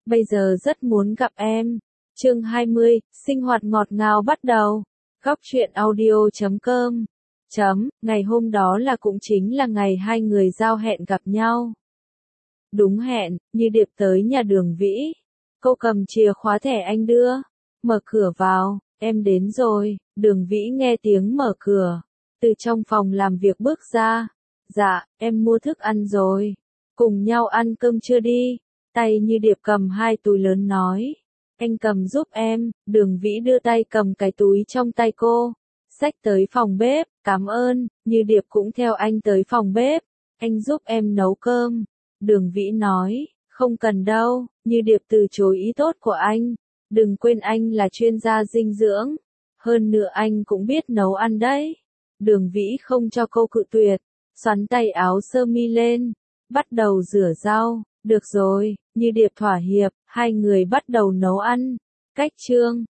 bây giờ rất muốn gặp em. Chương 20, sinh hoạt ngọt ngào bắt đầu. Góc truyện audio.com. Ngày hôm đó là cũng chính là ngày hai người giao hẹn gặp nhau. Đúng hẹn, Như Điệp tới nhà Đường Vĩ. Cô cầm chìa khóa thẻ anh đưa. Mở cửa vào, em đến rồi. Đường Vĩ nghe tiếng mở cửa. Từ trong phòng làm việc bước ra. Dạ, em mua thức ăn rồi. Cùng nhau ăn cơm trưa đi. Tay Như Điệp cầm hai túi lớn nói. Anh cầm giúp em. Đường Vĩ đưa tay cầm cái túi trong tay cô. Xách tới phòng bếp. Cảm ơn. Như Điệp cũng theo anh tới phòng bếp. Anh giúp em nấu cơm. Đường Vĩ nói. Không cần đâu. Như Điệp từ chối ý tốt của anh. Đừng quên anh là chuyên gia dinh dưỡng. Hơn nữa anh cũng biết nấu ăn đấy. Đường Vĩ không cho cô cự tuyệt. Xoắn tay áo sơ mi lên. Bắt đầu rửa rau. Được rồi, Như Điệp thỏa hiệp, hai người bắt đầu nấu ăn. Cách chương